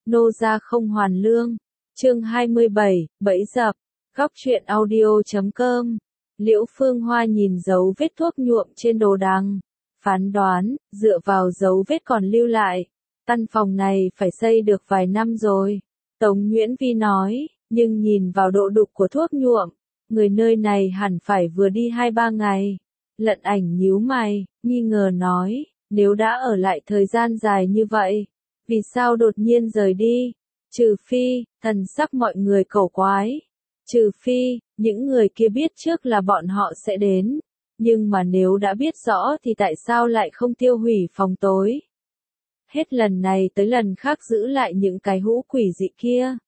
Nô gia không hoàn lương. Chương 27, bẫy dập. Góc truyện audio.com. Liễu Phương Hoa nhìn dấu vết thuốc nhuộm trên đồ đằng, phán đoán, dựa vào dấu vết còn lưu lại, căn phòng này phải xây được vài năm rồi. Tống Nguyễn Vi nói, nhưng nhìn vào độ đục của thuốc nhuộm, người nơi này hẳn phải vừa đi 2-3 ngày. Lận Ảnh nhíu mày, nghi ngờ nói, nếu đã ở lại thời gian dài như vậy, vì sao đột nhiên rời đi? Trừ phi, thần sắc mọi người cổ quái. Trừ phi, những người kia biết trước là bọn họ sẽ đến. Nhưng mà nếu đã biết rõ thì tại sao lại không tiêu hủy phòng tối? Hết lần này tới lần khác giữ lại những cái hũ quỷ dị kia.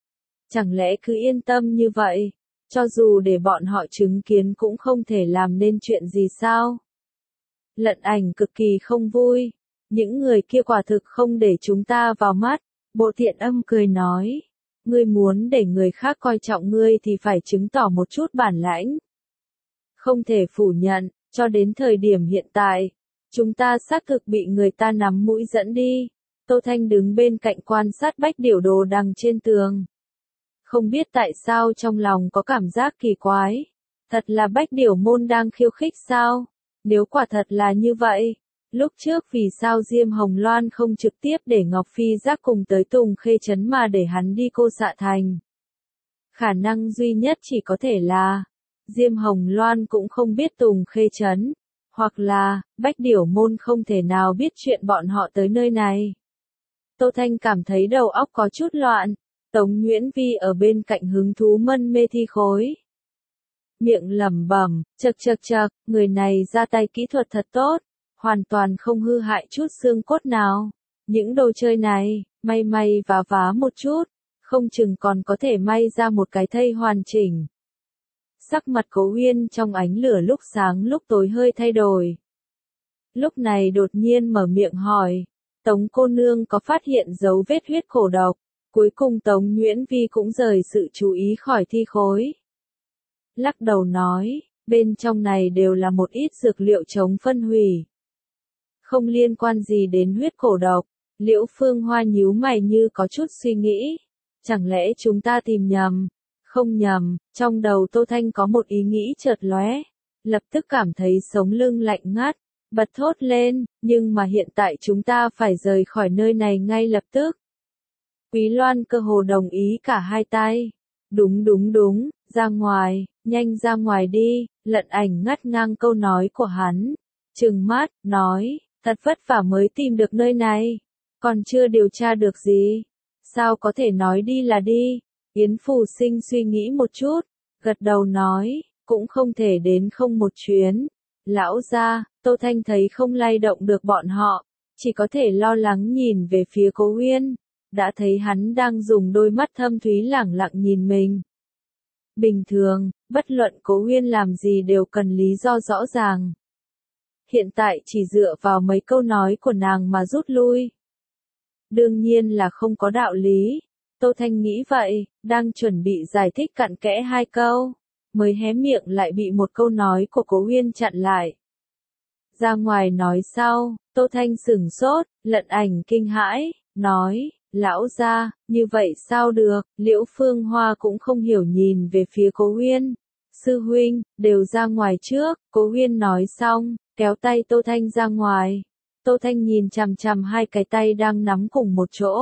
Chẳng lẽ cứ yên tâm như vậy, cho dù để bọn họ chứng kiến cũng không thể làm nên chuyện gì sao? Lận Ảnh cực kỳ không vui. Những người kia quả thực không để chúng ta vào mắt. Bộ Thiện Âm cười nói, ngươi muốn để người khác coi trọng ngươi thì phải chứng tỏ một chút bản lãnh. Không thể phủ nhận, cho đến thời điểm hiện tại, chúng ta xác thực bị người ta nắm mũi dẫn đi. Tô Thanh đứng bên cạnh quan sát bách điểu đồ đằng trên tường. Không biết tại sao trong lòng có cảm giác kỳ quái. Thật là bách điểu môn đang khiêu khích sao? Nếu quả thật là như vậy, lúc trước vì sao Diêm Hồng Loan không trực tiếp để Ngọc Phi Giác cùng tới Tùng Khê Trấn mà để hắn đi Cô Xạ Thành? Khả năng duy nhất chỉ có thể là Diêm Hồng Loan cũng không biết Tùng Khê Trấn, hoặc là bách điểu môn không thể nào biết chuyện bọn họ tới nơi này. Tô Thanh cảm thấy đầu óc có chút loạn. Tống Nguyễn Vi ở bên cạnh hứng thú mân mê thi khối. Miệng lẩm bẩm, chậc, người này ra tay kỹ thuật thật tốt, hoàn toàn không hư hại chút xương cốt nào. Những đồ chơi này, may và vá một chút, không chừng còn có thể may ra một cái thây hoàn chỉnh. Sắc mặt Cố Uyên trong ánh lửa lúc sáng lúc tối hơi thay đổi. Lúc này đột nhiên mở miệng hỏi, Tống cô nương có phát hiện dấu vết huyết cổ độc? Cuối cùng Tống Nguyễn Vi cũng rời sự chú ý khỏi thi khối. Lắc đầu nói, bên trong này đều là một ít dược liệu chống phân hủy. Không liên quan gì đến huyết cổ độc. Liễu Phương Hoa nhíu mày như có chút suy nghĩ. Chẳng lẽ chúng ta tìm nhầm? Không nhầm, trong đầu Tô Thanh có một ý nghĩ chợt lóe. Lập tức cảm thấy sống lưng lạnh ngắt, bật thốt lên, nhưng mà hiện tại chúng ta phải rời khỏi nơi này ngay lập tức. Quý Loan cơ hồ đồng ý cả hai tay. Đúng, ra ngoài, nhanh ra ngoài đi. Lận Ảnh ngắt ngang câu nói của hắn. Trừng mắt, nói, thật vất vả mới tìm được nơi này. Còn chưa điều tra được gì. Sao có thể nói đi là đi. Yến Phù Sinh suy nghĩ một chút, gật đầu nói, cũng không thể đến không một chuyến. Lão gia, Tô Thanh thấy không lay động được bọn họ, chỉ có thể lo lắng nhìn về phía Cố Uyên. Đã thấy hắn đang dùng đôi mắt thâm thúy lẳng lặng nhìn mình. Bình thường, bất luận Cố Uyên làm gì đều cần lý do rõ ràng. Hiện tại chỉ dựa vào mấy câu nói của nàng mà rút lui. Đương nhiên là không có đạo lý. Tô Thanh nghĩ vậy, đang chuẩn bị giải thích cặn kẽ 2 câu, mới hé miệng lại bị một câu nói của Cố Uyên chặn lại. Ra ngoài nói sau, Tô Thanh sửng sốt, Lận Ảnh kinh hãi, nói, lão gia, như vậy sao được? Liễu Phương Hoa cũng không hiểu nhìn về phía Cố Uyên. Sư huynh, đều ra ngoài trước. Cố Uyên nói xong, kéo tay Tô Thanh ra ngoài. Tô Thanh nhìn chằm 2 cái tay đang nắm cùng một chỗ.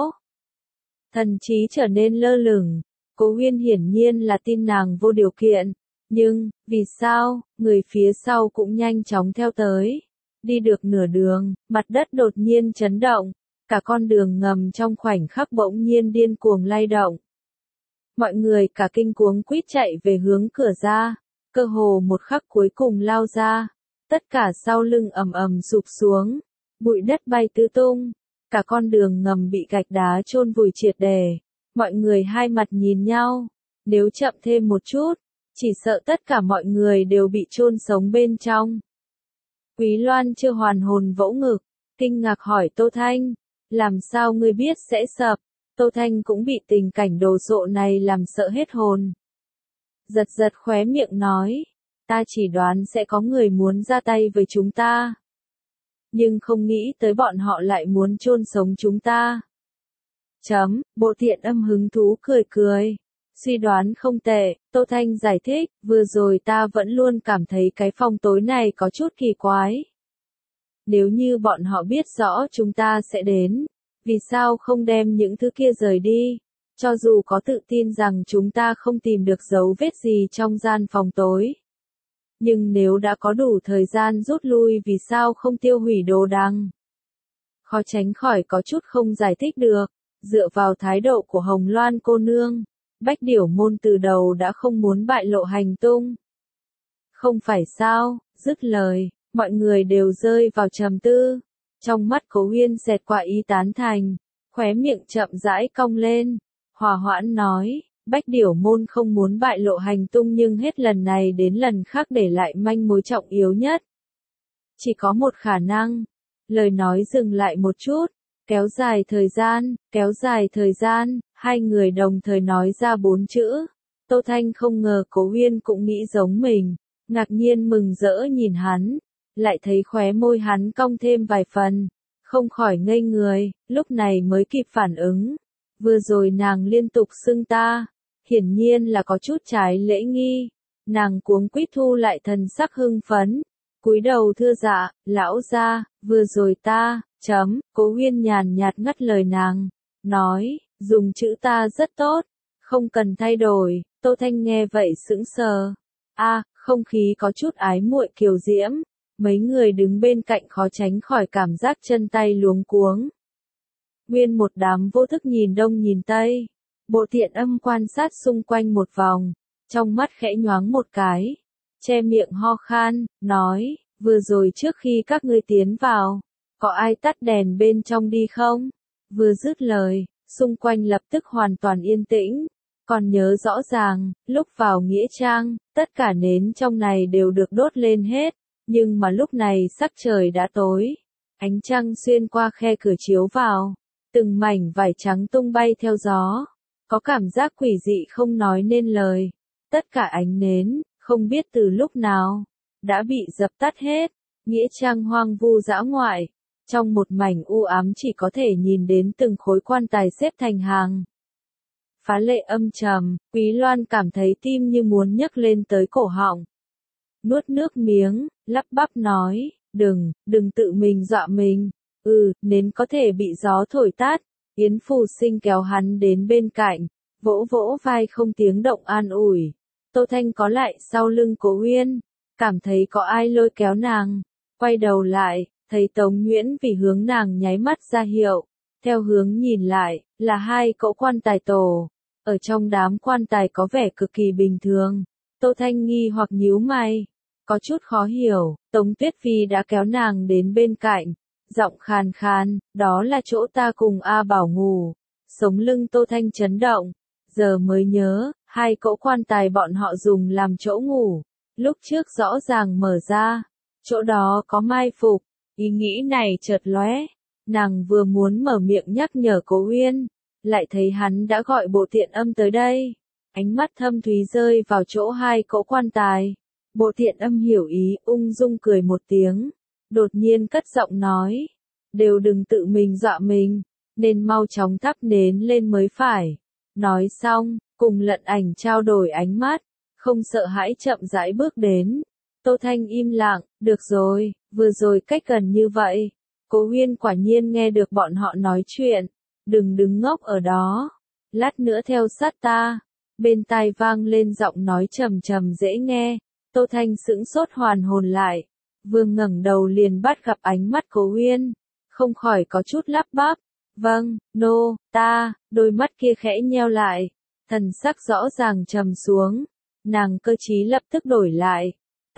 Thần trí trở nên lơ lửng. Cố Uyên hiển nhiên là tin nàng vô điều kiện. Nhưng, vì sao, người phía sau cũng nhanh chóng theo tới. Đi được nửa đường, mặt đất đột nhiên chấn động. Cả con đường ngầm trong khoảnh khắc bỗng nhiên điên cuồng lay động. Mọi người cả kinh cuống quýt chạy về hướng cửa ra. Cơ hồ một khắc cuối cùng lao ra. Tất cả sau lưng ầm sụp xuống. Bụi đất bay tứ tung. Cả con đường ngầm bị gạch đá chôn vùi triệt để. Mọi người hai mặt nhìn nhau. Nếu chậm thêm một chút, chỉ sợ tất cả mọi người đều bị chôn sống bên trong. Quý Loan chưa hoàn hồn vỗ ngực, kinh ngạc hỏi Tô Thanh, làm sao ngươi biết sẽ sập? Tô Thanh cũng bị tình cảnh đồ sộ này làm sợ hết hồn. Giật khóe miệng nói, ta chỉ đoán sẽ có người muốn ra tay với chúng ta. Nhưng không nghĩ tới bọn họ lại muốn chôn sống chúng ta. Bộ Thiện Âm hứng thú cười cười. Suy đoán không tệ, Tô Thanh giải thích, vừa rồi ta vẫn luôn cảm thấy cái phòng tối này có chút kỳ quái. Nếu như bọn họ biết rõ chúng ta sẽ đến, vì sao không đem những thứ kia rời đi? Cho dù có tự tin rằng chúng ta không tìm được dấu vết gì trong gian phòng tối. Nhưng nếu đã có đủ thời gian rút lui vì sao không tiêu hủy đồ đằng? Khó tránh khỏi có chút không giải thích được, dựa vào thái độ của Hồng Loan cô nương. Bách Điểu Môn từ đầu đã không muốn bại lộ hành tung. Không phải sao, dứt lời, mọi người đều rơi vào trầm tư. Trong mắt Cố Huyên xẹt qua ý tán thành, khóe miệng chậm rãi cong lên. Hòa hoãn nói, Bách Điểu Môn không muốn bại lộ hành tung nhưng hết lần này đến lần khác để lại manh mối trọng yếu nhất. Chỉ có một khả năng. Lời nói dừng lại một chút. Kéo dài thời gian, hai người đồng thời nói ra 4 chữ. Tô Thanh không ngờ Cố Huyên cũng nghĩ giống mình, ngạc nhiên mừng rỡ nhìn hắn, lại thấy khóe môi hắn cong thêm vài phần, không khỏi ngây người, lúc này mới kịp phản ứng. Vừa rồi nàng liên tục xưng ta, hiển nhiên là có chút trái lễ nghi, nàng cuống quýt thu lại thần sắc hưng phấn, cúi đầu thưa dạ, lão gia, vừa rồi ta, Cố Huyên nhàn nhạt ngắt lời nàng, nói, dùng chữ ta rất tốt, không cần thay đổi. Tô Thanh nghe vậy sững sờ. Không khí có chút ái muội kiều diễm, mấy người đứng bên cạnh khó tránh khỏi cảm giác chân tay luống cuống. Nguyên một đám vô thức nhìn đông nhìn tây, Bộ Thiện Âm quan sát xung quanh một vòng, trong mắt khẽ nhoáng một cái, che miệng ho khan, nói, vừa rồi trước khi các ngươi tiến vào, có ai tắt đèn bên trong đi không? Vừa dứt lời, xung quanh lập tức hoàn toàn yên tĩnh. Còn nhớ rõ ràng, lúc vào nghĩa trang, tất cả nến trong này đều được đốt lên hết, nhưng mà lúc này sắc trời đã tối. Ánh trăng xuyên qua khe cửa chiếu vào, từng mảnh vải trắng tung bay theo gió. Có cảm giác quỷ dị không nói nên lời. Tất cả ánh nến, không biết từ lúc nào, đã bị dập tắt hết. Nghĩa trang hoang vu dã ngoại. Trong một mảnh u ám chỉ có thể nhìn đến từng khối quan tài xếp thành hàng. Phá lệ âm trầm, Quý Loan cảm thấy tim như muốn nhấc lên tới cổ họng. Nuốt nước miếng, lắp bắp nói, đừng tự mình dọa mình. Nến có thể bị gió thổi tắt. Yến Phù Sinh kéo hắn đến bên cạnh, vỗ vỗ vai không tiếng động an ủi. Tô Thanh có lại sau lưng Cố Huyên, cảm thấy có ai lôi kéo nàng. Quay đầu lại, thấy Tống Nhuyễn vì hướng nàng nháy mắt ra hiệu. Theo hướng nhìn lại, là hai cỗ quan tài tổ. Ở trong đám quan tài có vẻ cực kỳ bình thường. Tô Thanh nghi hoặc nhíu mày. Có chút khó hiểu, Tống Tuyết Phi đã kéo nàng đến bên cạnh. Giọng khàn khàn, đó là chỗ ta cùng A Bảo ngủ. Sống lưng Tô Thanh chấn động. Giờ mới nhớ, hai cỗ quan tài bọn họ dùng làm chỗ ngủ. Lúc trước rõ ràng mở ra. Chỗ đó có mai phục. Ý nghĩ này chợt lóe. Nàng vừa muốn mở miệng nhắc nhở Cố Huyên, lại thấy hắn đã gọi Bộ Thiện Âm tới đây. Ánh mắt thâm thúy rơi vào chỗ hai cỗ quan tài. Bộ Thiện Âm hiểu ý, ung dung cười một tiếng. Đột nhiên cất giọng nói, đều đừng tự mình dọa mình, nên mau chóng thắp nến lên mới phải. Nói xong, cùng Lận Ảnh trao đổi ánh mắt, không sợ hãi chậm rãi bước đến. Tô Thanh im lặng, được rồi, vừa rồi cách gần như vậy. Cố Huyên quả nhiên nghe được bọn họ nói chuyện, đừng đứng ngốc ở đó, lát nữa theo sát ta. Bên tai vang lên giọng nói trầm trầm dễ nghe, Tô Thanh sững sốt hoàn hồn lại, vừa ngẩng đầu liền bắt gặp ánh mắt Cố Huyên, không khỏi có chút lắp bắp, vâng, ta, đôi mắt kia khẽ nheo lại, thần sắc rõ ràng trầm xuống, nàng cơ trí lập tức đổi lại,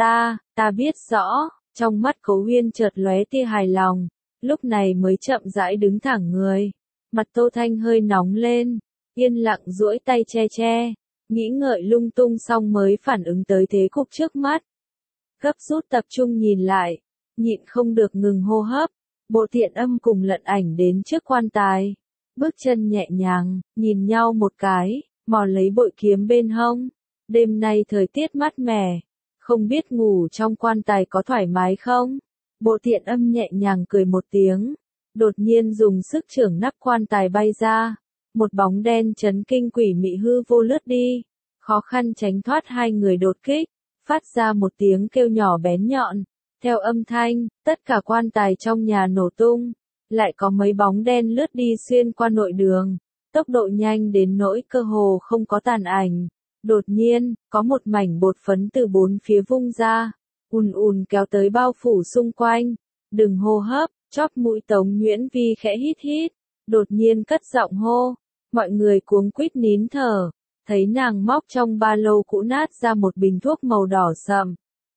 ta biết rõ, trong mắt Cố Huyên chợt lóe tia hài lòng. Lúc này mới chậm rãi đứng thẳng người. Mặt Tô Thanh hơi nóng lên. Yên lặng duỗi tay che. Nghĩ ngợi lung tung xong mới phản ứng tới thế cục trước mắt. Gấp rút tập trung nhìn lại. Nhịn không được ngừng hô hấp. Bộ Thiện Âm cùng Lận Ảnh đến trước quan tài. Bước chân nhẹ nhàng, nhìn nhau một cái, mò lấy bội kiếm bên hông. Đêm nay thời tiết mát mẻ. Không biết ngủ trong quan tài có thoải mái không? Bộ Thiện Âm nhẹ nhàng cười một tiếng, đột nhiên dùng sức chưởng nắp quan tài bay ra, Một bóng đen chấn kinh quỷ mị hư vô lướt đi, khó khăn tránh thoát hai người đột kích, phát ra một tiếng kêu nhỏ bén nhọn. Theo âm thanh, tất cả quan tài trong nhà nổ tung, lại có mấy bóng đen lướt đi xuyên qua nội đường, tốc độ nhanh đến nỗi cơ hồ không có tàn ảnh. Đột nhiên, có một mảnh bột phấn từ bốn phía vung ra, ùn ùn kéo tới bao phủ xung quanh. Đừng hô hấp, chóp mũi Tống Nhuyễn Vi khẽ hít hít, đột nhiên cất giọng hô. Mọi người cuống quýt nín thở, thấy nàng móc trong ba lô cũ nát ra một bình thuốc màu đỏ sậm.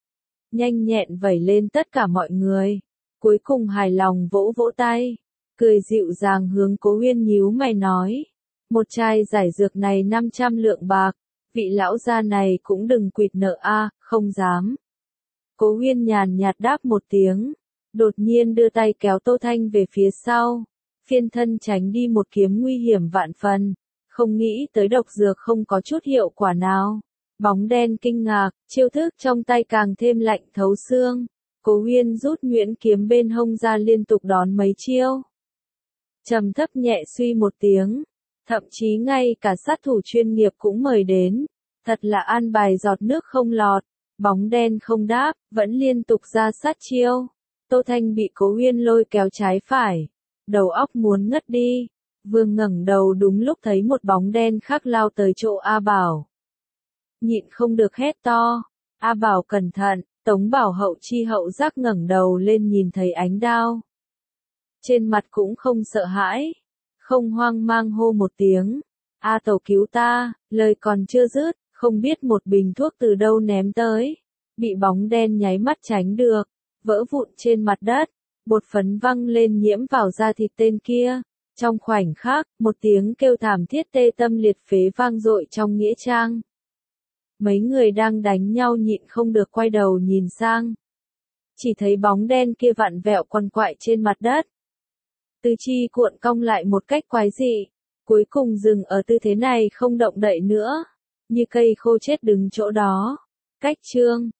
Nhanh nhẹn vẩy lên tất cả mọi người, cuối cùng hài lòng vỗ vỗ tay, cười dịu dàng hướng Cố Huyên nhíu mày nói. Một chai giải dược này 500 lượng bạc, vị lão gia này cũng đừng quỵt nợ a, không dám. Cố Huyên nhàn nhạt đáp một tiếng, đột nhiên đưa tay kéo Tô Thanh về phía sau, phiên thân tránh đi một kiếm nguy hiểm vạn phần, không nghĩ tới độc dược không có chút hiệu quả nào. Bóng đen kinh ngạc, chiêu thức trong tay càng thêm lạnh thấu xương. Cố Huyên rút nhuyễn kiếm bên hông ra liên tục đón mấy chiêu. Trầm thấp nhẹ suy một tiếng, thậm chí ngay cả sát thủ chuyên nghiệp cũng mời đến, thật là an bài giọt nước không lọt. Bóng đen không đáp, vẫn liên tục ra sát chiêu. Tô Thanh bị Cố Huyên lôi kéo trái phải, đầu óc muốn ngất đi. Vương ngẩng đầu đúng lúc thấy một bóng đen khác lao tới chỗ A Bảo. Nhịn không được hét to, A Bảo cẩn thận. Tống Bảo Hậu chi hậu giác ngẩng đầu lên nhìn thấy ánh đao. Trên mặt cũng không sợ hãi, không hoang mang hô một tiếng. A Tẩu cứu ta, lời còn chưa dứt, không biết một bình thuốc từ đâu ném tới. Bị bóng đen nháy mắt tránh được, vỡ vụn trên mặt đất, bột phấn văng lên nhiễm vào da thịt tên kia. Trong khoảnh khắc, một tiếng kêu thảm thiết tê tâm liệt phế vang dội trong nghĩa trang. Mấy người đang đánh nhau nhịn không được quay đầu nhìn sang. Chỉ thấy bóng đen kia vặn vẹo quằn quại trên mặt đất. Tứ chi cuộn cong lại một cách quái dị, cuối cùng dừng ở tư thế này không động đậy nữa, như cây khô chết đứng chỗ đó. Cách chương